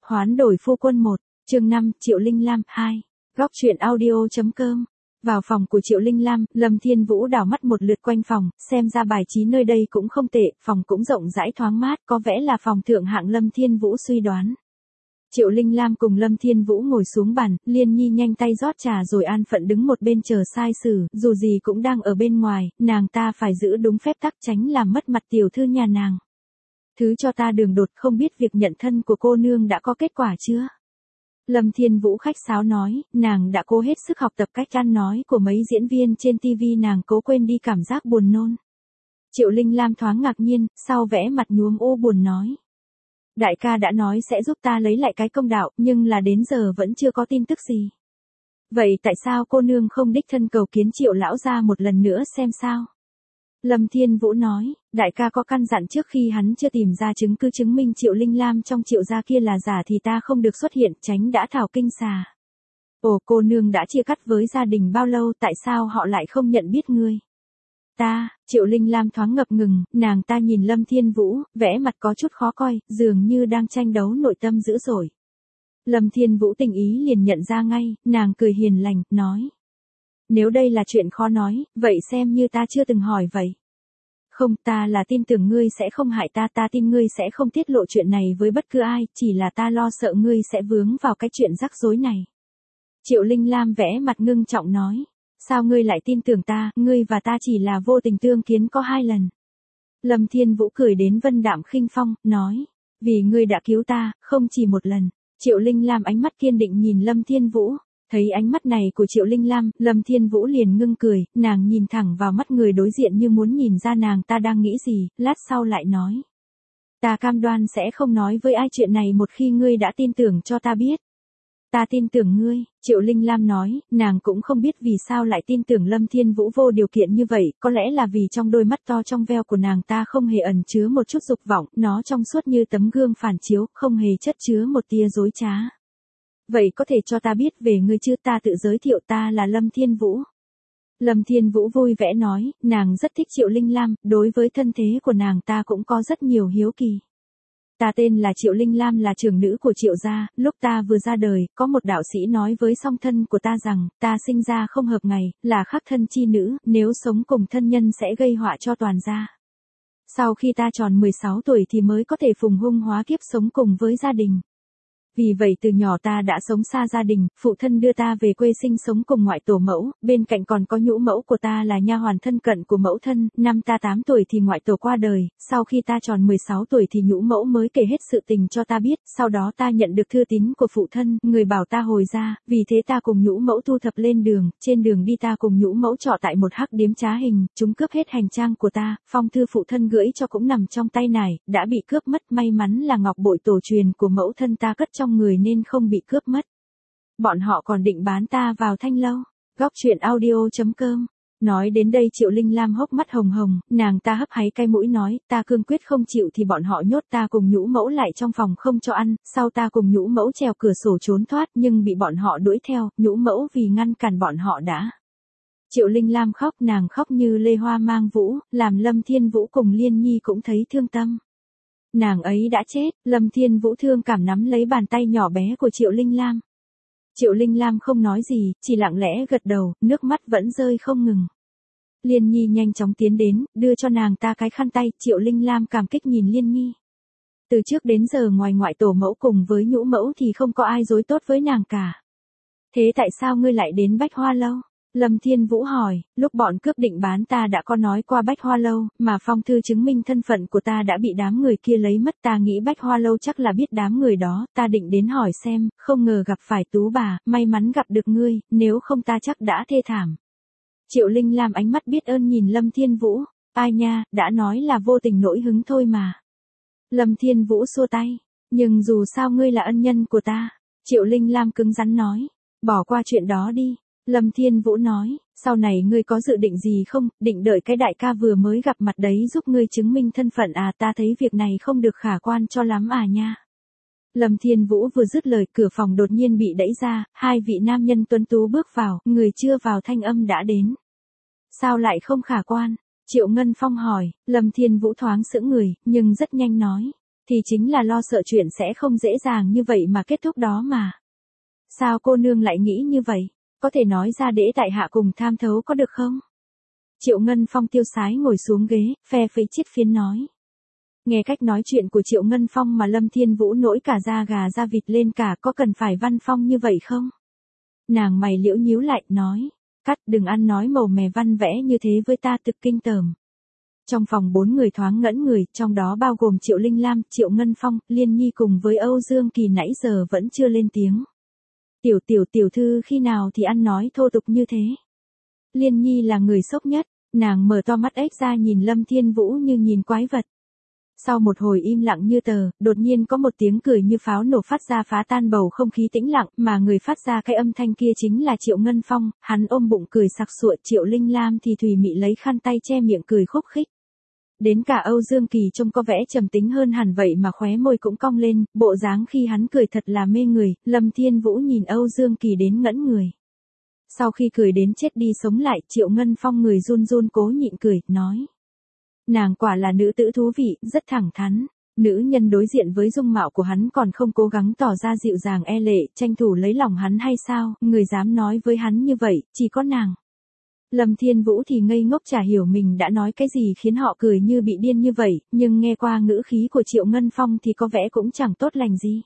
Hoán đổi phu quân 1, chương 5, Triệu Linh Lam 2. Góc truyện audio.com. Vào phòng của Triệu Linh Lam, Lâm Thiên Vũ đảo mắt một lượt quanh phòng, xem ra bài trí nơi đây cũng không tệ, phòng cũng rộng rãi thoáng mát, có vẻ là phòng thượng hạng Lâm Thiên Vũ suy đoán. Triệu Linh Lam cùng Lâm Thiên Vũ ngồi xuống bàn, Liên Nhi nhanh tay rót trà rồi an phận đứng một bên chờ sai xử, dù gì cũng đang ở bên ngoài, nàng ta phải giữ đúng phép tắc tránh làm mất mặt tiểu thư nhà nàng. Thứ cho ta đường đột, không biết việc nhận thân của cô nương đã có kết quả chưa? Lâm Thiên Vũ khách sáo nói, nàng đã cố hết sức học tập cách ăn nói của mấy diễn viên trên TV, nàng cố quên đi cảm giác buồn nôn. Triệu Linh Lam thoáng ngạc nhiên, sau vẽ mặt nhuốm ô buồn nói. Đại ca đã nói sẽ giúp ta lấy lại cái công đạo, nhưng là đến giờ vẫn chưa có tin tức gì. Vậy tại sao cô nương không đích thân cầu kiến Triệu lão gia một lần nữa xem sao? Lâm Thiên Vũ nói, đại ca có căn dặn trước khi hắn chưa tìm ra chứng cứ chứng minh Triệu Linh Lam trong Triệu gia kia là giả thì ta không được xuất hiện, tránh đã thảo kinh xà. Ồ, cô nương đã chia cắt với gia đình bao lâu, tại sao họ lại không nhận biết ngươi? Triệu Linh Lam thoáng ngập ngừng, nàng ta nhìn Lâm Thiên Vũ, vẽ mặt có chút khó coi, dường như đang tranh đấu nội tâm dữ dội. Lâm Thiên Vũ tình ý liền nhận ra ngay, nàng cười hiền lành, nói. Nếu đây là chuyện khó nói, vậy xem như ta chưa từng hỏi vậy. Không, ta là tin tưởng ngươi sẽ không hại ta, ta tin ngươi sẽ không tiết lộ chuyện này với bất cứ ai, chỉ là ta lo sợ ngươi sẽ vướng vào cái chuyện rắc rối này. Triệu Linh Lam vẽ mặt ngưng trọng nói. Sao ngươi lại tin tưởng ta, ngươi và ta chỉ là vô tình tương kiến có 2 lần. Lâm Thiên Vũ cười đến vân đạm khinh phong, nói. Vì ngươi đã cứu ta, không chỉ một lần. Triệu Linh Lam ánh mắt kiên định nhìn Lâm Thiên Vũ. Thấy ánh mắt này của Triệu Linh Lam, Lâm Thiên Vũ liền ngưng cười, nàng nhìn thẳng vào mắt người đối diện như muốn nhìn ra nàng ta đang nghĩ gì, lát sau lại nói. Ta cam đoan sẽ không nói với ai chuyện này một khi ngươi đã tin tưởng cho ta biết. Ta tin tưởng ngươi, Triệu Linh Lam nói, nàng cũng không biết vì sao lại tin tưởng Lâm Thiên Vũ vô điều kiện như vậy, có lẽ là vì trong đôi mắt to trong veo của nàng ta không hề ẩn chứa một chút dục vọng, nó trong suốt như tấm gương phản chiếu, không hề chất chứa một tia dối trá. Vậy có thể cho ta biết về ngươi chứ? Ta tự giới thiệu, ta là Lâm Thiên Vũ. Lâm Thiên Vũ vui vẻ nói, nàng rất thích Triệu Linh Lam, đối với thân thế của nàng ta cũng có rất nhiều hiếu kỳ. Ta tên là Triệu Linh Lam, là trưởng nữ của Triệu gia, lúc ta vừa ra đời, có một đạo sĩ nói với song thân của ta rằng, ta sinh ra không hợp ngày, là khắc thân chi nữ, nếu sống cùng thân nhân sẽ gây họa cho toàn gia. Sau khi ta tròn 16 tuổi thì mới có thể phùng hung hóa kiếp sống cùng với gia đình. Vì vậy từ nhỏ ta đã sống xa gia đình, phụ thân đưa ta về quê sinh sống cùng ngoại tổ mẫu, bên cạnh còn có nhũ mẫu của ta là nha hoàn thân cận của mẫu thân, năm ta 8 tuổi thì ngoại tổ qua đời, sau khi ta tròn 16 tuổi thì nhũ mẫu mới kể hết sự tình cho ta biết, sau đó ta nhận được thư tín của phụ thân, người bảo ta hồi ra, vì thế ta cùng nhũ mẫu thu thập lên đường, trên đường đi ta cùng nhũ mẫu trọ tại một hắc điếm trá hình, chúng cướp hết hành trang của ta, phong thư phụ thân gửi cho cũng nằm trong tay nải, đã bị cướp mất, may mắn là ngọc bội tổ truyền của mẫu thân ta cất trong người nên không bị cướp mất. Bọn họ còn định bán ta vào thanh lâu. Góc truyện audio.com. Nói đến đây Triệu Linh Lam hốc mắt hồng hồng, nàng ta hấp háy cái mũi nói, ta cương quyết không chịu thì bọn họ nhốt ta cùng nhũ mẫu lại trong phòng không cho ăn, sau ta cùng nhũ mẫu trèo cửa sổ trốn thoát nhưng bị bọn họ đuổi theo, nhũ mẫu vì ngăn cản bọn họ đã. Triệu Linh Lam khóc, nàng khóc như lê hoa mang vũ, làm Lâm Thiên Vũ cùng Liên Nhi cũng thấy thương tâm. Nàng ấy đã chết, Lâm Thiên Vũ thương cảm nắm lấy bàn tay nhỏ bé của Triệu Linh Lam. Triệu Linh Lam không nói gì, chỉ lặng lẽ gật đầu, nước mắt vẫn rơi không ngừng. Liên Nhi nhanh chóng tiến đến, đưa cho nàng ta cái khăn tay, Triệu Linh Lam cảm kích nhìn Liên Nhi. Từ trước đến giờ ngoài ngoại tổ mẫu cùng với nhũ mẫu thì không có ai dối tốt với nàng cả. Thế tại sao ngươi lại đến Bách Hoa Lâu? Lâm Thiên Vũ hỏi, lúc bọn cướp định bán ta đã có nói qua Bách Hoa Lâu, mà phong thư chứng minh thân phận của ta đã bị đám người kia lấy mất, ta nghĩ Bách Hoa Lâu chắc là biết đám người đó, ta định đến hỏi xem, không ngờ gặp phải Tú bà, may mắn gặp được ngươi, nếu không ta chắc đã thê thảm. Triệu Linh Lam ánh mắt biết ơn nhìn Lâm Thiên Vũ, ai nha, đã nói là vô tình nổi hứng thôi mà. Lâm Thiên Vũ xua tay, nhưng dù sao ngươi là ân nhân của ta. Triệu Linh Lam cứng rắn nói, bỏ qua chuyện đó đi. Lâm Thiên Vũ nói, sau này ngươi có dự định gì không, định đợi cái đại ca vừa mới gặp mặt đấy giúp ngươi chứng minh thân phận à? Ta thấy việc này không được khả quan cho lắm à nha. Lâm Thiên Vũ vừa dứt lời, cửa phòng đột nhiên bị đẩy ra, 2 vị nam nhân tuấn tú bước vào, người chưa vào thanh âm đã đến. Sao lại không khả quan? Triệu Ngân Phong hỏi, Lâm Thiên Vũ thoáng sững người, nhưng rất nhanh nói. Thì chính là lo sợ chuyện sẽ không dễ dàng như vậy mà kết thúc đó mà. Sao cô nương lại nghĩ như vậy? Có thể nói ra để tại hạ cùng tham thấu có được không? Triệu Ngân Phong tiêu sái ngồi xuống ghế, phe phẩy chiếc phiến nói. Nghe cách nói chuyện của Triệu Ngân Phong mà Lâm Thiên Vũ nổi cả da gà da vịt lên cả, có cần phải văn phong như vậy không? Nàng mày liễu nhíu lại, nói. Cắt, đừng ăn nói màu mè văn vẽ như thế với ta, thực kinh tởm. Trong phòng 4 người thoáng ngẩn người, trong đó bao gồm Triệu Linh Lam, Triệu Ngân Phong, Liên Nhi cùng với Âu Dương Kỳ nãy giờ vẫn chưa lên tiếng. Tiểu thư khi nào thì ăn nói thô tục như thế? Liên Nhi là người sốc nhất, nàng mở to mắt ếch ra nhìn Lâm Thiên Vũ như nhìn quái vật. Sau một hồi im lặng như tờ, đột nhiên có một tiếng cười như pháo nổ phát ra phá tan bầu không khí tĩnh lặng, mà người phát ra cái âm thanh kia chính là Triệu Ngân Phong, hắn ôm bụng cười sặc sụa, Triệu Linh Lam thì thùy mị lấy khăn tay che miệng cười khúc khích. Đến cả Âu Dương Kỳ trông có vẻ trầm tính hơn hẳn vậy mà khóe môi cũng cong lên, bộ dáng khi hắn cười thật là mê người, Lâm Thiên Vũ nhìn Âu Dương Kỳ đến ngẩn người. Sau khi cười đến chết đi sống lại, Triệu Ngân Phong người run run cố nhịn cười, nói. Nàng quả là nữ tử thú vị, rất thẳng thắn. Nữ nhân đối diện với dung mạo của hắn còn không cố gắng tỏ ra dịu dàng e lệ, tranh thủ lấy lòng hắn hay sao, người dám nói với hắn như vậy, chỉ có nàng. Lâm Thiên Vũ thì ngây ngốc chả hiểu mình đã nói cái gì khiến họ cười như bị điên như vậy, nhưng nghe qua ngữ khí của Triệu Ngân Phong thì có vẻ cũng chẳng tốt lành gì.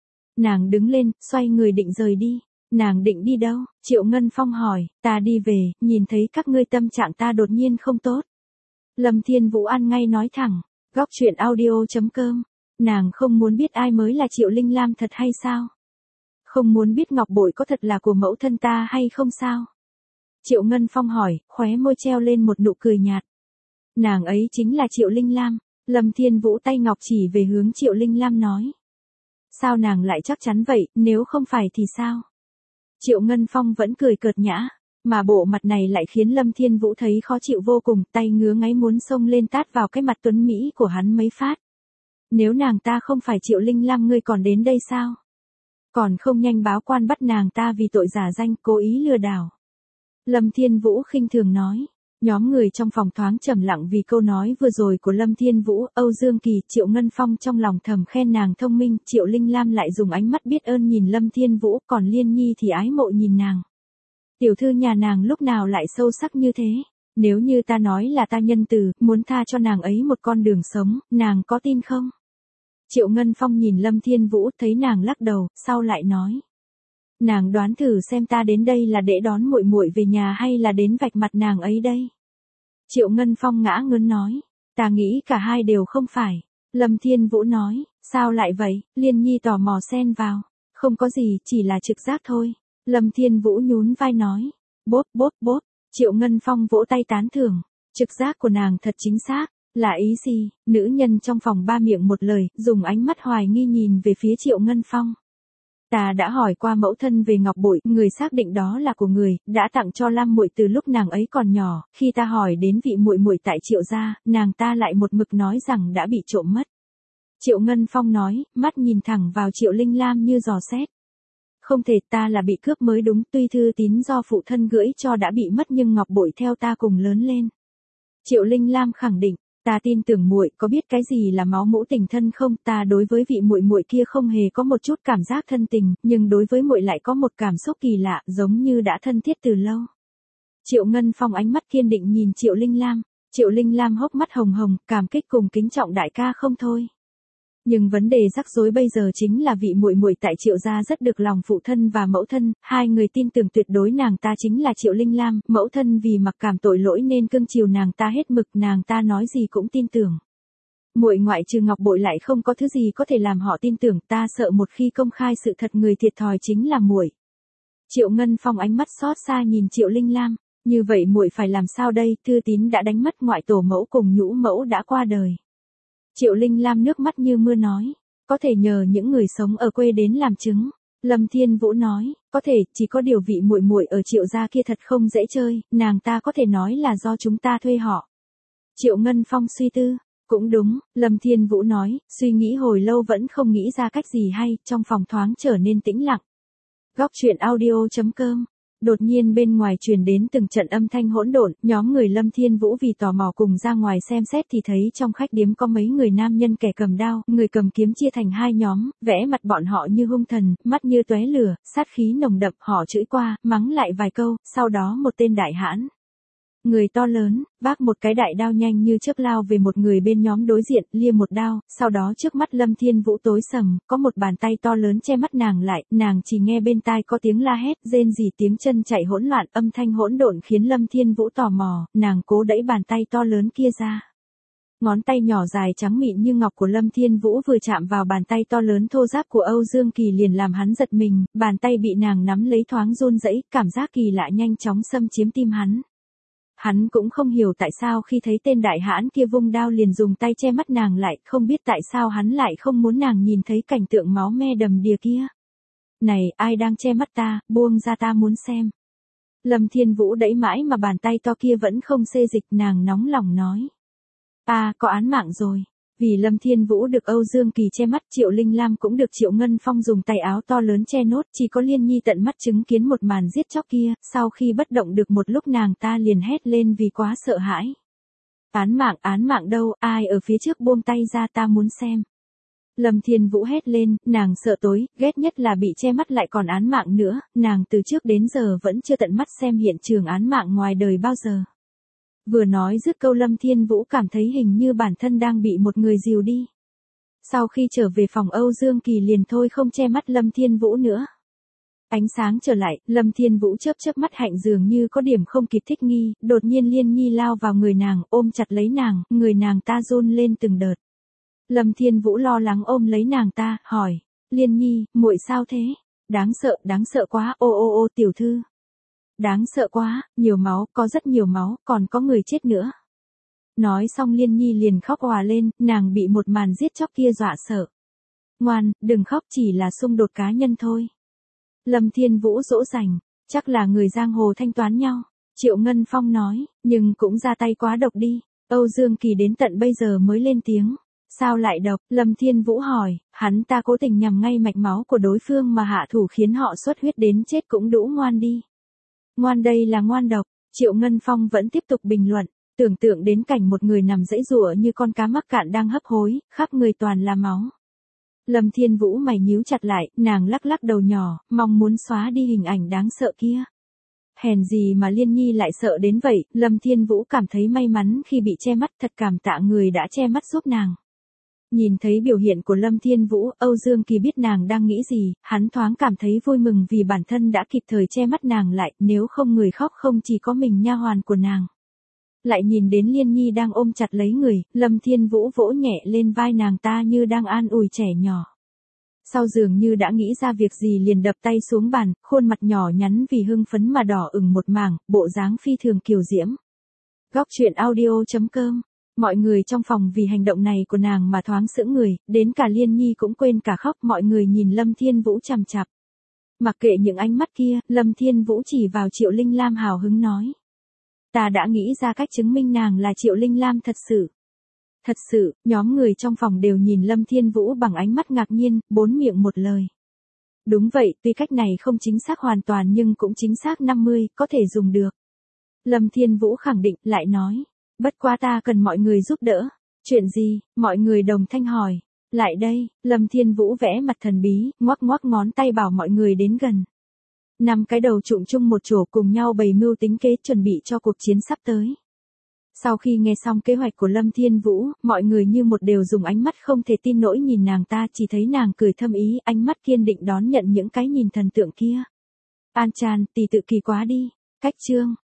Nàng đứng lên, xoay người định rời đi. Nàng định đi đâu? Triệu Ngân Phong hỏi, ta đi về, nhìn thấy các ngươi tâm trạng ta đột nhiên không tốt. Lâm Thiên Vũ ăn ngay nói thẳng, góc chuyện audio.com, nàng không muốn biết ai mới là Triệu Linh Lam thật hay sao? Không muốn biết ngọc bội có thật là của mẫu thân ta hay không sao? Triệu Ngân Phong hỏi, khóe môi treo lên một nụ cười nhạt. Nàng ấy chính là Triệu Linh Lam. Lâm Thiên Vũ tay ngọc chỉ về hướng Triệu Linh Lam nói. Sao nàng lại chắc chắn vậy, nếu không phải thì sao? Triệu Ngân Phong vẫn cười cợt nhã, mà bộ mặt này lại khiến Lâm Thiên Vũ thấy khó chịu vô cùng, tay ngứa ngáy muốn xông lên tát vào cái mặt tuấn mỹ của hắn mấy phát. Nếu nàng ta không phải Triệu Linh Lam ngươi còn đến đây sao? Còn không nhanh báo quan bắt nàng ta vì tội giả danh cố ý lừa đảo. Lâm Thiên Vũ khinh thường nói. Nhóm người trong phòng thoáng trầm lặng vì câu nói vừa rồi của Lâm Thiên Vũ, Âu Dương Kỳ, Triệu Ngân Phong trong lòng thầm khen nàng thông minh, Triệu Linh Lam lại dùng ánh mắt biết ơn nhìn Lâm Thiên Vũ, còn Liên Nhi thì ái mộ nhìn nàng. Tiểu thư nhà nàng lúc nào lại sâu sắc như thế? Nếu như ta nói là ta nhân từ, muốn tha cho nàng ấy một con đường sống, nàng có tin không? Triệu Ngân Phong nhìn Lâm Thiên Vũ, thấy nàng lắc đầu, sau lại nói. Nàng đoán thử xem ta đến đây là để đón muội muội về nhà hay là đến vạch mặt nàng ấy đây? Triệu Ngân Phong ngã ngớn nói. Ta nghĩ cả hai đều không phải. Lâm Thiên Vũ nói. Sao lại vậy? Liên Nhi tò mò xen vào. Không có gì, chỉ là trực giác thôi. Lâm Thiên Vũ nhún vai nói. Bốp bốp bốp. Triệu Ngân Phong vỗ tay tán thưởng. Trực giác của nàng thật chính xác. Là ý gì? Nữ nhân trong phòng ba miệng một lời, dùng ánh mắt hoài nghi nhìn về phía Triệu Ngân Phong. Ta đã hỏi qua mẫu thân về ngọc bội, người xác định đó là của người, đã tặng cho Lam muội từ lúc nàng ấy còn nhỏ, khi ta hỏi đến vị muội muội tại Triệu gia, nàng ta lại một mực nói rằng đã bị trộm mất. Triệu Ngân Phong nói, mắt nhìn thẳng vào Triệu Linh Lam như dò xét. Không thể, ta là bị cướp mới đúng, tuy thư tín do phụ thân gửi cho đã bị mất nhưng ngọc bội theo ta cùng lớn lên. Triệu Linh Lam khẳng định. Ta tin tưởng muội, có biết cái gì là máu mủ tình thân không? Ta đối với vị muội muội kia không hề có một chút cảm giác thân tình, nhưng đối với muội lại có một cảm xúc kỳ lạ, giống như đã thân thiết từ lâu. Triệu Ngân Phong ánh mắt kiên định nhìn Triệu Linh Lam. Triệu Linh Lam hốc mắt hồng hồng, cảm kích cùng kính trọng đại ca không thôi. Nhưng vấn đề rắc rối bây giờ chính là vị muội muội tại Triệu gia rất được lòng phụ thân và mẫu thân, hai người tin tưởng tuyệt đối nàng ta chính là Triệu Linh Lam, mẫu thân vì mặc cảm tội lỗi nên cưng chiều nàng ta hết mực, nàng ta nói gì cũng tin tưởng. Muội ngoại trừ ngọc bội lại không có thứ gì có thể làm họ tin tưởng, ta sợ một khi công khai sự thật người thiệt thòi chính là muội. Triệu Ngân Phong ánh mắt xót xa nhìn Triệu Linh Lam, như vậy muội phải làm sao đây? Thư tín đã đánh mất ngoại tổ mẫu cùng nhũ mẫu đã qua đời. Triệu Linh Lam nước mắt như mưa nói, có thể nhờ những người sống ở quê đến làm chứng. Lâm Thiên Vũ nói, có thể, chỉ có điều vị muội muội ở Triệu gia kia thật không dễ chơi, nàng ta có thể nói là do chúng ta thuê họ. Triệu Ngân Phong suy tư, cũng đúng, Lâm Thiên Vũ nói, suy nghĩ hồi lâu vẫn không nghĩ ra cách gì hay, trong phòng thoáng trở nên tĩnh lặng. Góc chuyện audio.com Đột nhiên bên ngoài truyền đến từng trận âm thanh hỗn độn, nhóm người Lâm Thiên Vũ vì tò mò cùng ra ngoài xem xét thì thấy trong khách điếm có mấy người nam nhân, kẻ cầm đao, người cầm kiếm chia thành hai nhóm, vẽ mặt bọn họ như hung thần, mắt như tóe lửa, sát khí nồng đậm, họ chửi qua, mắng lại vài câu, sau đó một tên đại hãn, người to lớn, vác một cái đại đao nhanh như chớp lao về một người bên nhóm đối diện, lia một đao, sau đó trước mắt Lâm Thiên Vũ tối sầm, có một bàn tay to lớn che mắt nàng lại, nàng chỉ nghe bên tai có tiếng la hét, rên rỉ, tiếng chân chạy hỗn loạn, âm thanh hỗn độn khiến Lâm Thiên Vũ tò mò, nàng cố đẩy bàn tay to lớn kia ra. Ngón tay nhỏ dài trắng mịn như ngọc của Lâm Thiên Vũ vừa chạm vào bàn tay to lớn thô ráp của Âu Dương Kỳ liền làm hắn giật mình, bàn tay bị nàng nắm lấy thoáng run rẩy, cảm giác kỳ lạ nhanh chóng xâm chiếm tim hắn. Hắn cũng không hiểu tại sao khi thấy tên đại hãn kia vung đao liền dùng tay che mắt nàng lại, không biết tại sao hắn lại không muốn nàng nhìn thấy cảnh tượng máu me đầm đìa kia. Này, ai đang che mắt ta, buông ra ta muốn xem. Lâm Thiên Vũ đẩy mãi mà bàn tay to kia vẫn không xê dịch, nàng nóng lòng nói. Có án mạng rồi. Vì Lâm Thiên Vũ được Âu Dương Kỳ che mắt, Triệu Linh Lam cũng được Triệu Ngân Phong dùng tay áo to lớn che nốt, chỉ có Liên Nhi tận mắt chứng kiến một màn giết chóc kia, sau khi bất động được một lúc nàng ta liền hét lên vì quá sợ hãi. Án mạng đâu, ai ở phía trước buông tay ra, ta muốn xem. Lâm Thiên Vũ hét lên, nàng sợ tối, ghét nhất là bị che mắt lại còn án mạng nữa, nàng từ trước đến giờ vẫn chưa tận mắt xem hiện trường án mạng ngoài đời bao giờ. Vừa nói dứt câu Lâm Thiên Vũ cảm thấy hình như bản thân đang bị một người dìu đi. Sau khi trở về phòng Âu Dương Kỳ liền thôi không che mắt Lâm Thiên Vũ nữa. Ánh sáng trở lại, Lâm Thiên Vũ chớp mắt hạnh dường như có điểm không kịp thích nghi, đột nhiên Liên Nhi lao vào người nàng, ôm chặt lấy nàng, người nàng ta run lên từng đợt. Lâm Thiên Vũ lo lắng ôm lấy nàng ta, hỏi, Liên Nhi, muội sao thế? Đáng sợ quá, ô tiểu thư. Đáng sợ quá, nhiều máu, có rất nhiều máu, còn có người chết nữa. Nói xong Liên Nhi liền khóc òa lên, nàng bị một màn giết chóc kia dọa sợ. Ngoan, đừng khóc, chỉ là xung đột cá nhân thôi. Lâm Thiên Vũ dỗ dành, chắc là người giang hồ thanh toán nhau. Triệu Ngân Phong nói, nhưng cũng ra tay quá độc đi. Âu Dương Kỳ đến tận bây giờ mới lên tiếng. Sao lại độc? Lâm Thiên Vũ hỏi, hắn ta cố tình nhằm ngay mạch máu của đối phương mà hạ thủ khiến họ xuất huyết đến chết cũng đủ ngoan đi. Ngoan đây là ngoan độc, Triệu Ngân Phong vẫn tiếp tục bình luận, tưởng tượng đến cảnh một người nằm giãy giụa như con cá mắc cạn đang hấp hối, khắp người toàn là máu. Lâm Thiên Vũ mày nhíu chặt lại, nàng lắc lắc đầu nhỏ, mong muốn xóa đi hình ảnh đáng sợ kia. Hèn gì mà Liên Nhi lại sợ đến vậy, Lâm Thiên Vũ cảm thấy may mắn khi bị che mắt, thật cảm tạ người đã che mắt giúp nàng. Nhìn thấy biểu hiện của Lâm Thiên Vũ, Âu Dương Kỳ biết nàng đang nghĩ gì, hắn thoáng cảm thấy vui mừng vì bản thân đã kịp thời che mắt nàng lại, nếu không người khóc không chỉ có mình nha hoàn của nàng. Lại nhìn đến Liên Nhi đang ôm chặt lấy người, Lâm Thiên Vũ vỗ nhẹ lên vai nàng ta như đang an ủi trẻ nhỏ. Sau dường như đã nghĩ ra việc gì liền đập tay xuống bàn, khuôn mặt nhỏ nhắn vì hưng phấn mà đỏ ửng một mảng, bộ dáng phi thường kiều diễm. Góc truyện audio.com. Mọi người trong phòng vì hành động này của nàng mà thoáng sững người, đến cả Liên Nhi cũng quên cả khóc, mọi người nhìn Lâm Thiên Vũ chằm chằm. Mặc kệ những ánh mắt kia, Lâm Thiên Vũ chỉ vào Triệu Linh Lam hào hứng nói. Ta đã nghĩ ra cách chứng minh nàng là Triệu Linh Lam thật sự. Thật sự, nhóm người trong phòng đều nhìn Lâm Thiên Vũ bằng ánh mắt ngạc nhiên, bốn miệng một lời. Đúng vậy, tuy cách này không chính xác hoàn toàn nhưng cũng chính xác 50, có thể dùng được. Lâm Thiên Vũ khẳng định, lại nói. Bất quá ta cần mọi người giúp đỡ. Chuyện gì? Mọi người đồng thanh hỏi. Lại đây, Lâm Thiên Vũ vẽ mặt thần bí, ngoắc ngón tay bảo mọi người đến gần. 5 cái đầu trụm chung một chỗ cùng nhau bày mưu tính kế chuẩn bị cho cuộc chiến sắp tới. Sau khi nghe xong kế hoạch của Lâm Thiên Vũ, mọi người như một đều dùng ánh mắt không thể tin nổi nhìn nàng ta, chỉ thấy nàng cười thâm ý, ánh mắt kiên định đón nhận những cái nhìn thần tượng kia. An Chan, tỷ tự kỳ quá đi. Cách chương.